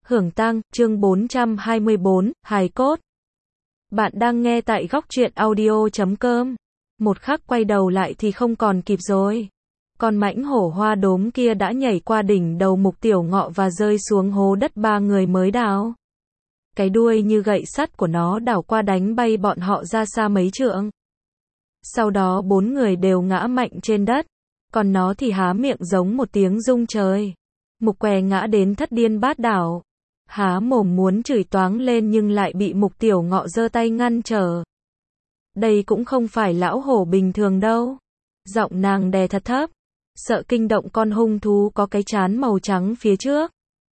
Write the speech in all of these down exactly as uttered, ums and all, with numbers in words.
Hưởng tang, chương bốn trăm hai mươi bốn, hài cốt. Bạn đang nghe tại góc truyện audio chấm com. Một khắc quay đầu lại thì không còn kịp rồi. Con mãnh hổ hoa đốm kia đã nhảy qua đỉnh đầu Mục Tiểu Ngọ và rơi xuống hố đất ba người mới đào. Cái đuôi như gậy sắt của nó đảo qua đánh bay bọn họ ra xa mấy trượng. Sau đó bốn người đều ngã mạnh trên đất. Còn nó thì há miệng giống một tiếng rung trời. Mục Què ngã đến thất điên bát đảo. Há mồm muốn chửi toáng lên nhưng lại bị Mục Tiểu Ngọ giơ tay ngăn trở. Đây cũng không phải lão hổ bình thường đâu. Giọng nàng đè thật thấp, sợ kinh động con hung thú có cái trán màu trắng phía trước.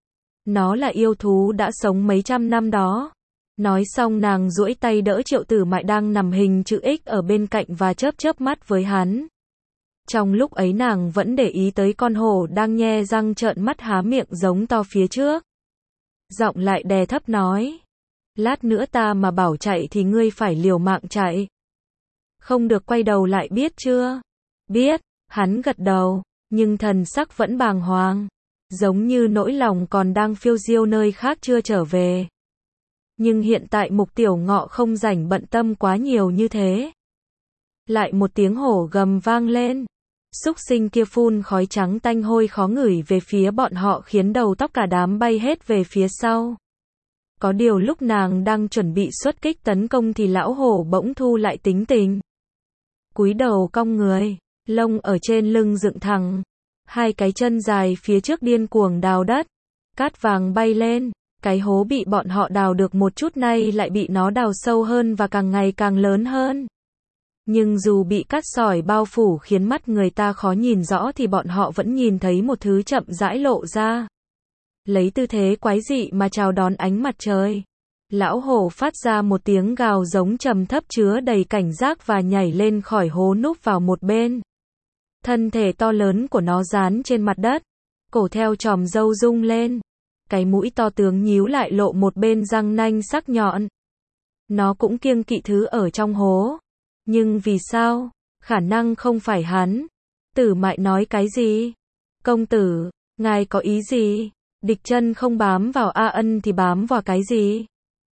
Nó là yêu thú đã sống mấy trăm năm đó. Nói xong nàng duỗi tay đỡ Triệu Tử Mại đang nằm hình chữ X ở bên cạnh và chớp chớp mắt với hắn. Trong lúc ấy nàng vẫn để ý tới con hổ đang nhe răng trợn mắt há miệng giống to phía trước. Giọng lại đè thấp nói. Lát nữa ta mà bảo chạy thì ngươi phải liều mạng chạy. Không được quay đầu lại biết chưa? Biết, hắn gật đầu, nhưng thần sắc vẫn bàng hoàng. Giống như nỗi lòng còn đang phiêu diêu nơi khác chưa trở về. Nhưng hiện tại Mục Tiểu Ngọ không rảnh bận tâm quá nhiều như thế. Lại một tiếng hổ gầm vang lên. Súc sinh kia phun khói trắng tanh hôi khó ngửi về phía bọn họ khiến đầu tóc cả đám bay hết về phía sau. Có điều lúc nàng đang chuẩn bị xuất kích tấn công thì lão hổ bỗng thu lại tính tình. Cúi đầu cong người, lông ở trên lưng dựng thẳng. Hai cái chân dài phía trước điên cuồng đào đất. Cát vàng bay lên, cái hố bị bọn họ đào được một chút nay lại bị nó đào sâu hơn và càng ngày càng lớn hơn. Nhưng dù bị cát sỏi bao phủ khiến mắt người ta khó nhìn rõ thì bọn họ vẫn nhìn thấy một thứ chậm rãi lộ ra. Lấy tư thế quái dị mà chào đón ánh mặt trời. Lão hổ phát ra một tiếng gào giống trầm thấp chứa đầy cảnh giác và nhảy lên khỏi hố núp vào một bên. Thân thể to lớn của nó dán trên mặt đất. Cổ theo chòm râu rung lên. Cái mũi to tướng nhíu lại lộ một bên răng nanh sắc nhọn. Nó cũng kiêng kỵ thứ ở trong hố. Nhưng vì sao? Khả năng không phải hắn. Tử Mại nói cái gì? Công tử, ngài có ý gì? Địch Chân không bám vào A Ân thì bám vào cái gì?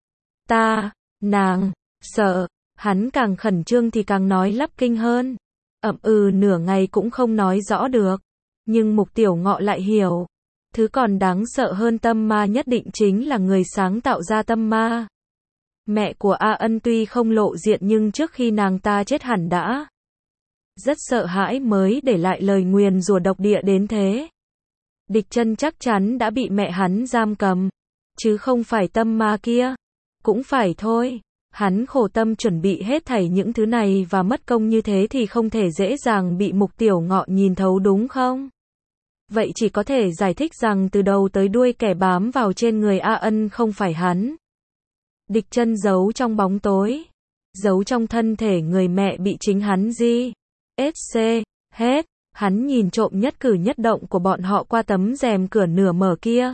Ta, nàng, sợ. Hắn càng khẩn trương thì càng nói lắp kinh hơn. Ậm ừ nửa ngày cũng không nói rõ được. Nhưng Mục Tiểu Ngọ lại hiểu. Thứ còn đáng sợ hơn tâm ma nhất định chính là người sáng tạo ra tâm ma. Mẹ của A Ân tuy không lộ diện nhưng trước khi nàng ta chết hẳn đã rất sợ hãi mới để lại lời nguyền rủa độc địa đến thế. Địch Chân chắc chắn đã bị mẹ hắn giam cầm, chứ không phải tâm ma kia. Cũng phải thôi, hắn khổ tâm chuẩn bị hết thảy những thứ này và mất công như thế thì không thể dễ dàng bị Mục Tiểu Ngọ nhìn thấu đúng không? Vậy chỉ có thể giải thích rằng từ đầu tới đuôi kẻ bám vào trên người A Ân không phải hắn. Địch Chân giấu trong bóng tối, giấu trong thân thể người mẹ bị chính hắn di. sc hết, hắn nhìn trộm nhất cử nhất động của bọn họ qua tấm rèm cửa nửa mở kia.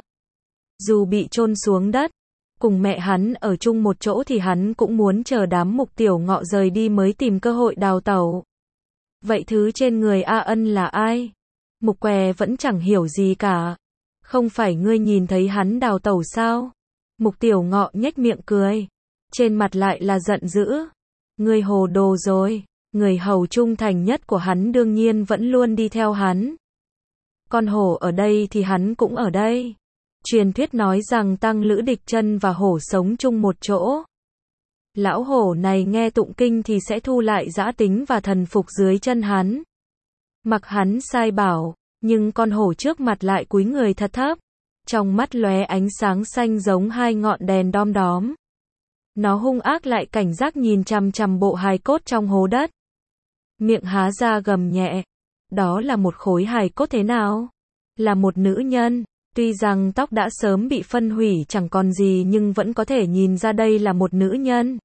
Dù bị chôn xuống đất, cùng mẹ hắn ở chung một chỗ thì hắn cũng muốn chờ đám Mục Tiểu Ngọ rời đi mới tìm cơ hội đào tẩu. Vậy thứ trên người A Ân là ai? Mục Què vẫn chẳng hiểu gì cả. Không phải ngươi nhìn thấy hắn đào tẩu sao? Mục Tiểu Ngọ nhếch miệng cười. Trên mặt lại là giận dữ. Ngươi hồ đồ rồi. Người hầu trung thành nhất của hắn đương nhiên vẫn luôn đi theo hắn. Con hổ ở đây thì hắn cũng ở đây. Truyền thuyết nói rằng Tăng Lữ Địch Chân và hổ sống chung một chỗ. Lão hổ này nghe tụng kinh thì sẽ thu lại dã tính và thần phục dưới chân hắn. Mặc hắn sai bảo, nhưng con hổ trước mặt lại cúi người thật thấp. Trong mắt lóe ánh sáng xanh giống hai ngọn đèn đom đóm. Nó hung ác lại cảnh giác nhìn chằm chằm bộ hài cốt trong hố đất. Miệng há ra gầm nhẹ. Đó là một khối hài cốt thế nào? Là một nữ nhân. Tuy rằng tóc đã sớm bị phân hủy chẳng còn gì nhưng vẫn có thể nhìn ra đây là một nữ nhân.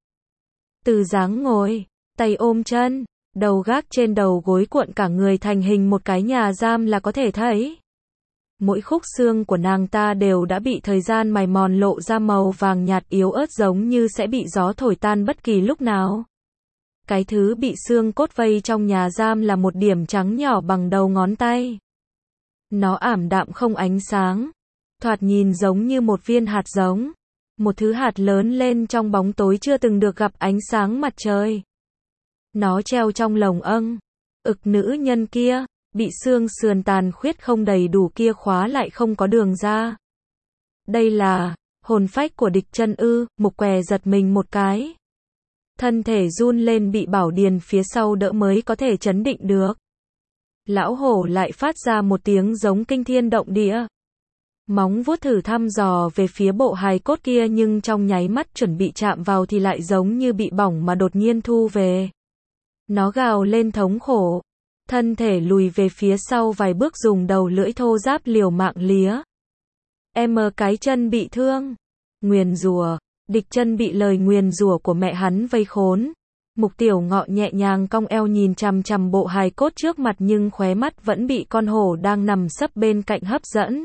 Từ dáng ngồi, tay ôm chân, đầu gác trên đầu gối cuộn cả người thành hình một cái nhà giam là có thể thấy. Mỗi khúc xương của nàng ta đều đã bị thời gian mài mòn lộ ra màu vàng nhạt yếu ớt giống như sẽ bị gió thổi tan bất kỳ lúc nào. Cái thứ bị xương cốt vây trong nhà giam là một điểm trắng nhỏ bằng đầu ngón tay. Nó ảm đạm không ánh sáng. thoạt nhìn giống như một viên hạt giống. Một thứ hạt lớn lên trong bóng tối chưa từng được gặp ánh sáng mặt trời. Nó treo trong lồng âng. Ực nữ nhân kia, bị xương sườn tàn khuyết không đầy đủ kia khóa lại không có đường ra. Đây là hồn phách của địch chân ư? Mục Què giật mình một cái. Thân thể run lên bị Bảo Điền phía sau đỡ mới có thể chấn định được. Lão hổ lại phát ra một tiếng giống kinh thiên động địa. Móng vuốt thử thăm dò về phía bộ hài cốt kia nhưng trong nháy mắt chuẩn bị chạm vào thì lại giống như bị bỏng mà đột nhiên thu về. Nó gào lên thống khổ. Thân thể lùi về phía sau vài bước dùng đầu lưỡi thô ráp liều mạng lía. Em cái chân bị thương. Nguyền rủa. Địch chân bị lời nguyền rủa của mẹ hắn vây khốn. Mục Tiểu Ngọ nhẹ nhàng cong eo nhìn chằm chằm bộ hài cốt trước mặt nhưng khóe mắt vẫn bị con hổ đang nằm sấp bên cạnh hấp dẫn.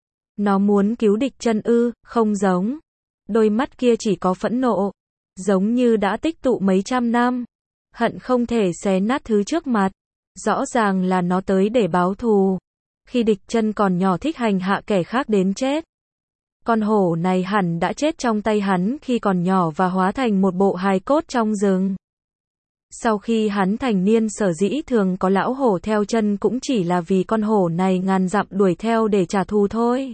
Nó muốn cứu địch chân ư? Không giống. Đôi mắt kia chỉ có phẫn nộ. Giống như đã tích tụ mấy trăm năm. Hận không thể xé nát thứ trước mặt. Rõ ràng là nó tới để báo thù. Khi địch chân còn nhỏ thích hành hạ kẻ khác đến chết. Con hổ này hẳn đã chết trong tay hắn khi còn nhỏ và hóa thành một bộ hài cốt trong rừng. Sau khi hắn thành niên sở dĩ thường có lão hổ theo chân cũng chỉ là vì con hổ này ngàn dặm đuổi theo để trả thù thôi.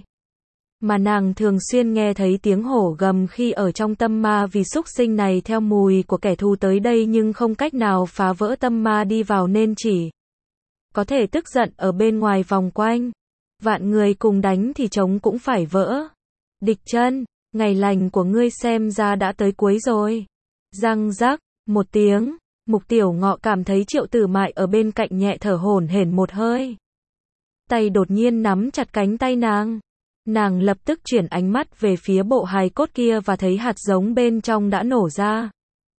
Mà nàng thường xuyên nghe thấy tiếng hổ gầm khi ở trong tâm ma vì súc sinh này theo mùi của kẻ thù tới đây nhưng không cách nào phá vỡ tâm ma đi vào nên chỉ có thể tức giận ở bên ngoài vòng quanh. Vạn người cùng đánh thì trống cũng phải vỡ. Địch chân, ngày lành của ngươi xem ra đã tới cuối rồi. Răng rắc, một tiếng, Mục Tiểu Ngọ cảm thấy Triệu Tử Mại ở bên cạnh nhẹ thở hổn hển một hơi. Tay đột nhiên nắm chặt cánh tay nàng. Nàng lập tức chuyển ánh mắt về phía bộ hài cốt kia và thấy hạt giống bên trong đã nổ ra.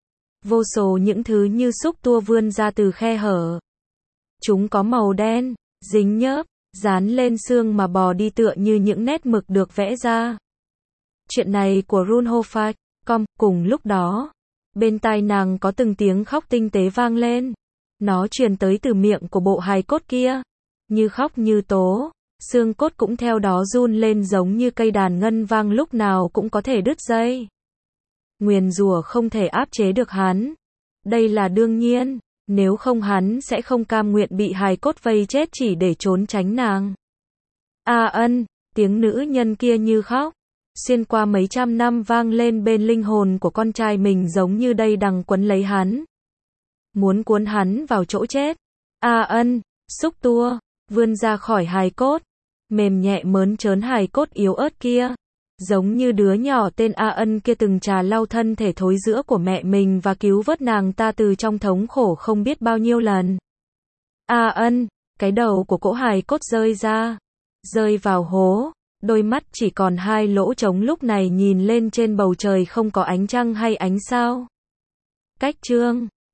Vô số những thứ như xúc tua vươn ra từ khe hở. Chúng có màu đen, dính nhớp, dán lên xương mà bò đi tựa như những nét mực được vẽ ra. Chuyện này của Runhofach, com, cùng lúc đó, bên tai nàng có từng tiếng khóc tinh tế vang lên. Nó truyền tới từ miệng của bộ hài cốt kia. Như khóc như tố, xương cốt cũng theo đó run lên giống như cây đàn ngân vang lúc nào cũng có thể đứt dây. Nguyền rủa không thể áp chế được hắn. Đây là đương nhiên, nếu không hắn sẽ không cam nguyện bị hài cốt vây chết chỉ để trốn tránh nàng. A ân, tiếng nữ nhân kia như khóc. Xuyên qua mấy trăm năm vang lên bên linh hồn của con trai mình giống như đây đằng quấn lấy hắn. Muốn cuốn hắn vào chỗ chết. A ân, xúc tua, vươn ra khỏi hài cốt. Mềm nhẹ mớn trớn hài cốt yếu ớt kia. Giống như đứa nhỏ tên A ân kia từng trà lau thân thể thối rữa của mẹ mình và cứu vớt nàng ta từ trong thống khổ không biết bao nhiêu lần. A ân, cái đầu của cỗ hài cốt rơi ra. Rơi vào hố. Đôi mắt chỉ còn hai lỗ trống lúc này nhìn lên trên bầu trời không có ánh trăng hay ánh sao. Cách chương